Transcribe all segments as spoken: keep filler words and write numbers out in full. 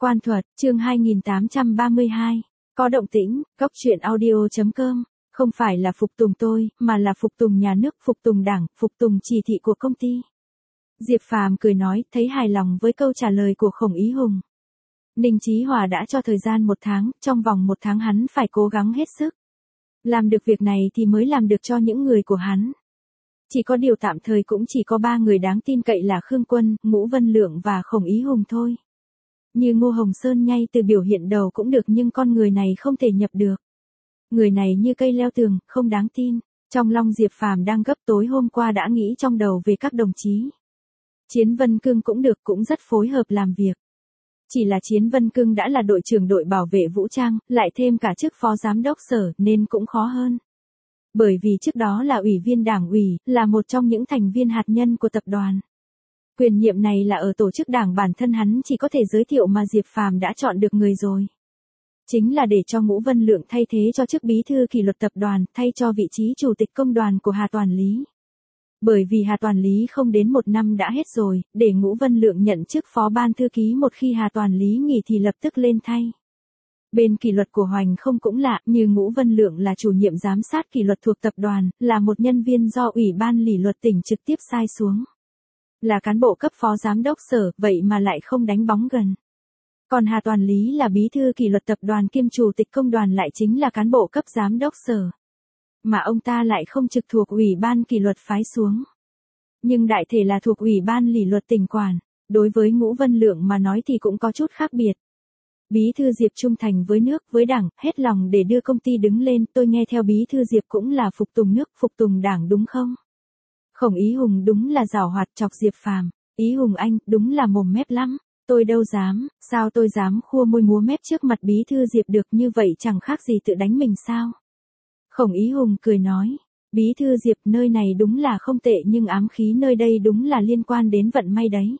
Quan thuật, chương hai nghìn tám trăm ba mươi hai. Có động tĩnh, góc truyện audio chấm com. Không phải là phục tùng tôi, mà là phục tùng nhà nước, phục tùng đảng, phục tùng chỉ thị của công ty. Diệp Phàm cười nói, thấy hài lòng với câu trả lời của Khổng Ý Hùng. Ninh Chí Hòa đã cho thời gian một tháng, trong vòng một tháng hắn phải cố gắng hết sức. Làm được việc này thì mới làm được cho những người của hắn. Chỉ có điều tạm thời cũng chỉ có ba người đáng tin cậy là Khương Quân, Ngũ Vân Lượng và Khổng Ý Hùng thôi. Như Ngô Hồng Sơn ngay từ biểu hiện đầu cũng được nhưng con người này không thể nhập được. Người này như cây leo tường, không đáng tin. Trong lòng Diệp Phàm đang gấp tối hôm qua đã nghĩ trong đầu về các đồng chí. Chiến Vân Cương cũng được, cũng rất phối hợp làm việc. Chỉ là Chiến Vân Cương đã là đội trưởng đội bảo vệ vũ trang, lại thêm cả chức phó giám đốc sở nên cũng khó hơn. Bởi vì trước đó là ủy viên đảng ủy, là một trong những thành viên hạt nhân của tập đoàn. Quyền nhiệm này là ở tổ chức đảng bản thân hắn chỉ có thể giới thiệu mà Diệp Phàm đã chọn được người rồi. Chính là để cho Ngũ Vân Lượng thay thế cho chức bí thư kỷ luật tập đoàn, thay cho vị trí chủ tịch công đoàn của Hà Toàn Lý. Bởi vì Hà Toàn Lý không đến một năm đã hết rồi, để Ngũ Vân Lượng nhận chức phó ban thư ký một khi Hà Toàn Lý nghỉ thì lập tức lên thay. Bên kỷ luật của Hoành không cũng lạ, như Ngũ Vân Lượng là chủ nhiệm giám sát kỷ luật thuộc tập đoàn, là một nhân viên do Ủy ban Lý luật tỉnh trực tiếp sai xuống. Là cán bộ cấp phó giám đốc sở, vậy mà lại không đánh bóng gần. Còn Hà Toàn Lý là bí thư kỷ luật tập đoàn kiêm chủ tịch công đoàn lại chính là cán bộ cấp giám đốc sở. Mà ông ta lại không trực thuộc Ủy ban kỷ luật phái xuống. Nhưng đại thể là thuộc Ủy ban Lý luật tỉnh quản. Đối với Ngũ Vân Lượng mà nói thì cũng có chút khác biệt. Bí thư Diệp trung thành với nước, với đảng, hết lòng để đưa công ty đứng lên, tôi nghe theo bí thư Diệp cũng là phục tùng nước, phục tùng đảng đúng không? Khổng Ý Hùng đúng là giảo hoạt chọc Diệp Phàm. Ý Hùng anh, đúng là mồm mép lắm. Tôi đâu dám, sao tôi dám khua môi múa mép trước mặt bí thư Diệp được, như vậy chẳng khác gì tự đánh mình sao? Khổng Ý Hùng cười nói, bí thư Diệp nơi này đúng là không tệ nhưng ám khí nơi đây đúng là liên quan đến vận may đấy.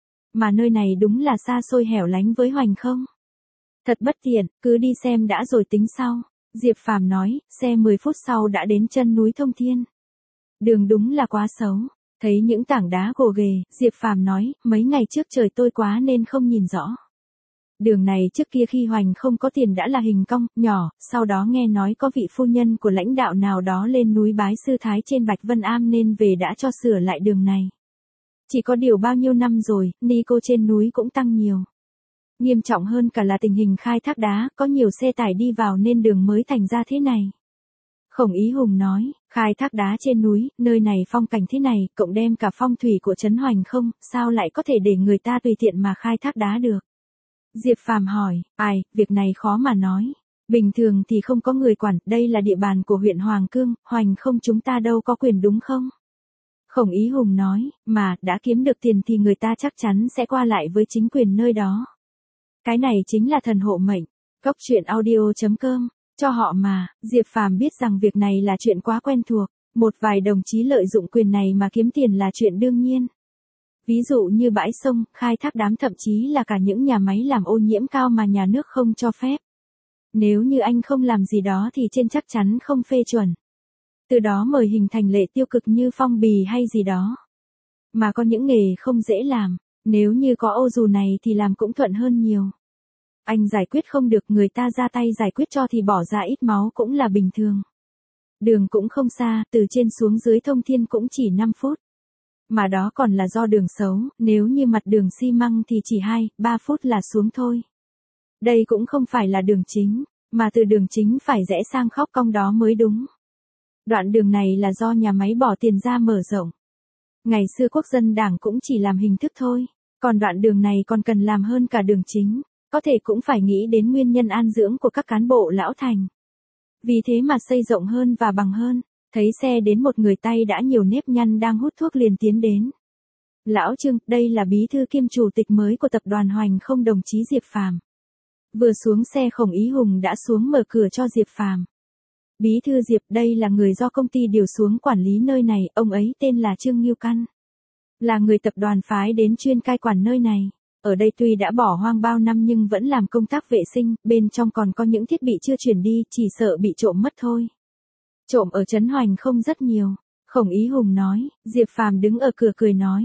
Mà nơi này đúng là xa xôi hẻo lánh với Hoành không? Thật bất tiện, cứ đi xem đã rồi tính sau. Diệp Phàm nói, xe mười phút sau đã đến chân núi Thông Thiên. Đường đúng là quá xấu. Thấy những tảng đá gồ ghề, Diệp Phàm nói, mấy ngày trước trời tôi quá nên không nhìn rõ. Đường này trước kia khi Hoành không có tiền đã là hình cong, nhỏ, sau đó nghe nói có vị phu nhân của lãnh đạo nào đó lên núi bái sư thái trên Bạch Vân Am nên về đã cho sửa lại đường này. Chỉ có điều bao nhiêu năm rồi, ni cô trên núi cũng tăng nhiều. Nghiêm trọng hơn cả là tình hình khai thác đá, có nhiều xe tải đi vào nên đường mới thành ra thế này. Khổng Ý Hùng nói, khai thác đá trên núi, nơi này phong cảnh thế này, cộng đem cả phong thủy của trấn Hoành không, sao lại có thể để người ta tùy tiện mà khai thác đá được? Diệp Phàm hỏi, ai, việc này khó mà nói. Bình thường thì không có người quản, đây là địa bàn của huyện Hoàng Cương, Hoành không chúng ta đâu có quyền đúng không? Khổng Ý Hùng nói, mà, đã kiếm được tiền thì người ta chắc chắn sẽ qua lại với chính quyền nơi đó. Cái này chính là thần hộ mệnh. Góc truyện audio chấm com. Cho họ mà, Diệp Phàm biết rằng việc này là chuyện quá quen thuộc. Một vài đồng chí lợi dụng quyền này mà kiếm tiền là chuyện đương nhiên. Ví dụ như bãi sông, khai thác đám thậm chí là cả những nhà máy làm ô nhiễm cao mà nhà nước không cho phép. Nếu như anh không làm gì đó thì trên chắc chắn không phê chuẩn. Từ đó mời hình thành lệ tiêu cực như phong bì hay gì đó. Mà có những nghề không dễ làm. Nếu như có ô dù này thì làm cũng thuận hơn nhiều. Anh giải quyết không được người ta ra tay giải quyết cho thì bỏ ra ít máu cũng là bình thường. Đường cũng không xa, từ trên xuống dưới Thông Thiên cũng chỉ năm phút. Mà đó còn là do đường xấu, nếu như mặt đường xi măng thì chỉ hai, ba phút là xuống thôi. Đây cũng không phải là đường chính, mà từ đường chính phải rẽ sang khóc cong đó mới đúng. Đoạn đường này là do nhà máy bỏ tiền ra mở rộng. Ngày xưa Quốc dân Đảng cũng chỉ làm hình thức thôi, còn đoạn đường này còn cần làm hơn cả đường chính, có thể cũng phải nghĩ đến nguyên nhân an dưỡng của các cán bộ lão thành. Vì thế mà xây rộng hơn và bằng hơn, thấy xe đến một người tay đã nhiều nếp nhăn đang hút thuốc liền tiến đến. Lão Trương, đây là bí thư kiêm chủ tịch mới của tập đoàn Hoành không đồng chí Diệp Phàm. Vừa xuống xe Khổng Ý Hùng đã xuống mở cửa cho Diệp Phàm. Bí thư Diệp đây là người do công ty điều xuống quản lý nơi này, ông ấy tên là Trương Nghiêu Căn. Là người tập đoàn phái đến chuyên cai quản nơi này. Ở đây tuy đã bỏ hoang bao năm nhưng vẫn làm công tác vệ sinh, bên trong còn có những thiết bị chưa chuyển đi, chỉ sợ bị trộm mất thôi. Trộm ở trấn Hoành không rất nhiều. Khổng Ý Hùng nói, Diệp Phàm đứng ở cửa cười nói.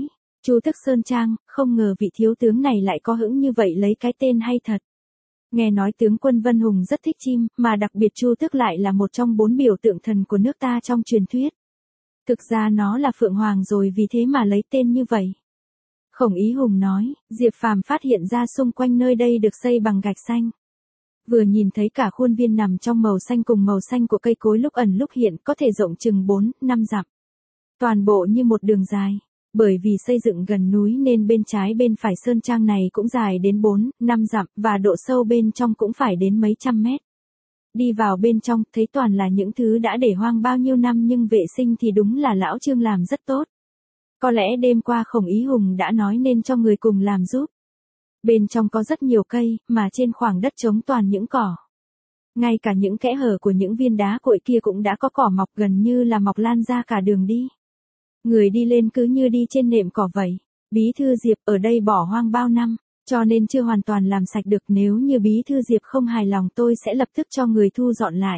Chu Tức Sơn Trang, không ngờ vị thiếu tướng này lại có hứng như vậy lấy cái tên hay thật. Nghe nói tướng quân Vân Hùng rất thích chim, mà đặc biệt Chu Tước lại là một trong bốn biểu tượng thần của nước ta trong truyền thuyết. Thực ra nó là Phượng Hoàng rồi vì thế mà lấy tên như vậy. Khổng Ý Hùng nói, Diệp Phàm phát hiện ra xung quanh nơi đây được xây bằng gạch xanh. Vừa nhìn thấy cả khuôn viên nằm trong màu xanh cùng màu xanh của cây cối lúc ẩn lúc hiện có thể rộng chừng bốn, năm dặm. Toàn bộ như một đường dài. Bởi vì xây dựng gần núi nên bên trái bên phải sơn trang này cũng dài đến bốn, năm dặm và độ sâu bên trong cũng phải đến mấy trăm mét. Đi vào bên trong thấy toàn là những thứ đã để hoang bao nhiêu năm nhưng vệ sinh thì đúng là lão Trương làm rất tốt. Có lẽ đêm qua Khổng Ý Hùng đã nói nên cho người cùng làm giúp. Bên trong có rất nhiều cây mà trên khoảng đất trống toàn những cỏ. Ngay cả những kẽ hở của những viên đá cội kia cũng đã có cỏ mọc gần như là mọc lan ra cả đường đi. Người đi lên cứ như đi trên nệm cỏ vậy. Bí thư Diệp ở đây bỏ hoang bao năm, cho nên chưa hoàn toàn làm sạch được. Nếu như bí thư Diệp không hài lòng tôi sẽ lập tức cho người thu dọn lại.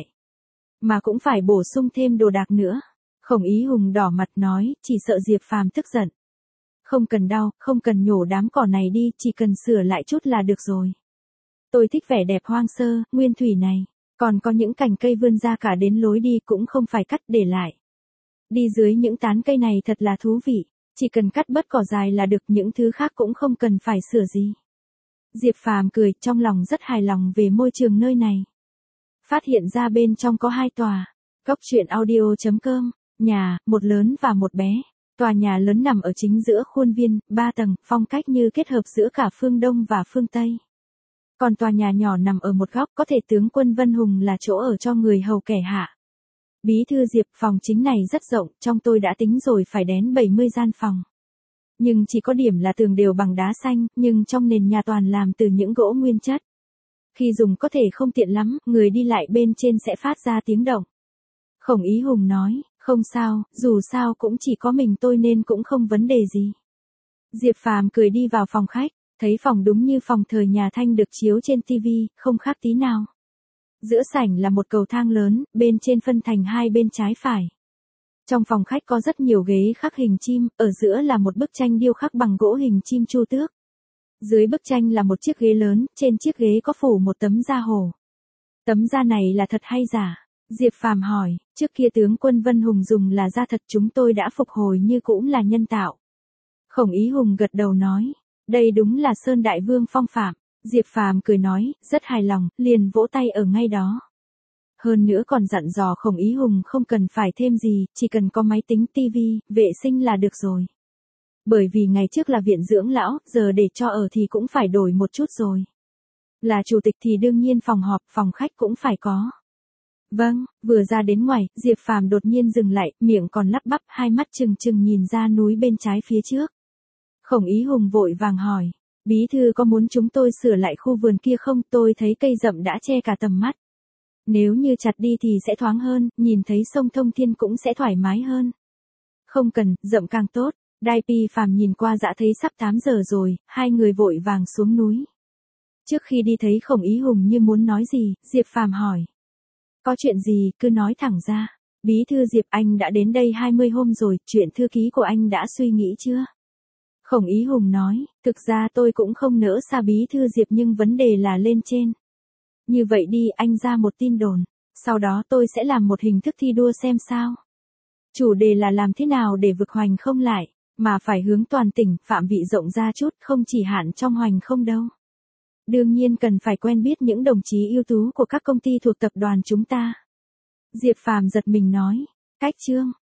Mà cũng phải bổ sung thêm đồ đạc nữa. Khổng Ý Hùng đỏ mặt nói, chỉ sợ Diệp Phàm tức giận. Không cần đau, không cần nhổ đám cỏ này đi, chỉ cần sửa lại chút là được rồi. Tôi thích vẻ đẹp hoang sơ, nguyên thủy này. Còn có những cành cây vươn ra cả đến lối đi cũng không phải cắt để lại. Đi dưới những tán cây này thật là thú vị, chỉ cần cắt bớt cỏ dài là được, những thứ khác cũng không cần phải sửa gì. Diệp Phàm cười, trong lòng rất hài lòng về môi trường nơi này. Phát hiện ra bên trong có hai tòa, Góc truyện audio chấm com, nhà, một lớn và một bé. Tòa nhà lớn nằm ở chính giữa khuôn viên, ba tầng, phong cách như kết hợp giữa cả phương Đông và phương Tây. Còn tòa nhà nhỏ nằm ở một góc, có thể tướng quân Vân Hùng là chỗ ở cho người hầu kẻ hạ. Bí thư Diệp, phòng chính này rất rộng, trong tôi đã tính rồi phải đến bảy mươi gian phòng. Nhưng chỉ có điểm là tường đều bằng đá xanh, nhưng trong nền nhà toàn làm từ những gỗ nguyên chất. Khi dùng có thể không tiện lắm, người đi lại bên trên sẽ phát ra tiếng động. Khổng Ý Hùng nói, không sao, dù sao cũng chỉ có mình tôi nên cũng không vấn đề gì. Diệp Phàm cười đi vào phòng khách, thấy phòng đúng như phòng thời nhà Thanh được chiếu trên tivi, không khác tí nào. Giữa sảnh là một cầu thang lớn, bên trên phân thành hai bên trái phải. Trong phòng khách có rất nhiều ghế khắc hình chim, ở giữa là một bức tranh điêu khắc bằng gỗ hình chim Chu Tước. Dưới bức tranh là một chiếc ghế lớn, trên chiếc ghế có phủ một tấm da hổ. Tấm da này là thật hay giả? Diệp Phàm hỏi, trước kia tướng quân Vân Hùng dùng là da thật, chúng tôi đã phục hồi như cũng là nhân tạo. Khổng Ý Hùng gật đầu nói, đây đúng là Sơn Đại Vương phong phạm. Diệp Phàm cười nói, rất hài lòng, liền vỗ tay ở ngay đó. Hơn nữa còn dặn dò Khổng Ý Hùng không cần phải thêm gì, chỉ cần có máy tính tivi, vệ sinh là được rồi. Bởi vì ngày trước là viện dưỡng lão, giờ để cho ở thì cũng phải đổi một chút rồi. Là chủ tịch thì đương nhiên phòng họp, phòng khách cũng phải có. Vâng, vừa ra đến ngoài, Diệp Phàm đột nhiên dừng lại, miệng còn lắp bắp, hai mắt trừng trừng nhìn ra núi bên trái phía trước. Khổng Ý Hùng vội vàng hỏi, bí thư có muốn chúng tôi sửa lại khu vườn kia không? Tôi thấy cây rậm đã che cả tầm mắt. Nếu như chặt đi thì sẽ thoáng hơn, nhìn thấy sông Thông Thiên cũng sẽ thoải mái hơn. Không cần, rậm càng tốt. Đai Pi Phàm nhìn qua đã thấy sắp tám giờ rồi, hai người vội vàng xuống núi. Trước khi đi thấy Khổng Ý Hùng như muốn nói gì, Diệp Phàm hỏi. Có chuyện gì, cứ nói thẳng ra. Bí thư Diệp, anh đã đến đây hai mươi hôm rồi, chuyện thư ký của anh đã suy nghĩ chưa? Khổng Ý Hùng nói, thực ra tôi cũng không nỡ xa bí thư Diệp nhưng vấn đề là lên trên. Như vậy đi, anh ra một tin đồn, sau đó tôi sẽ làm một hình thức thi đua xem sao. Chủ đề là làm thế nào để vực Hoành Không lại, mà phải hướng toàn tỉnh, phạm vị rộng ra chút, không chỉ hạn trong Hoành Không đâu. Đương nhiên cần phải quen biết những đồng chí ưu tú của các công ty thuộc tập đoàn chúng ta. Diệp Phàm giật mình nói, cách chương.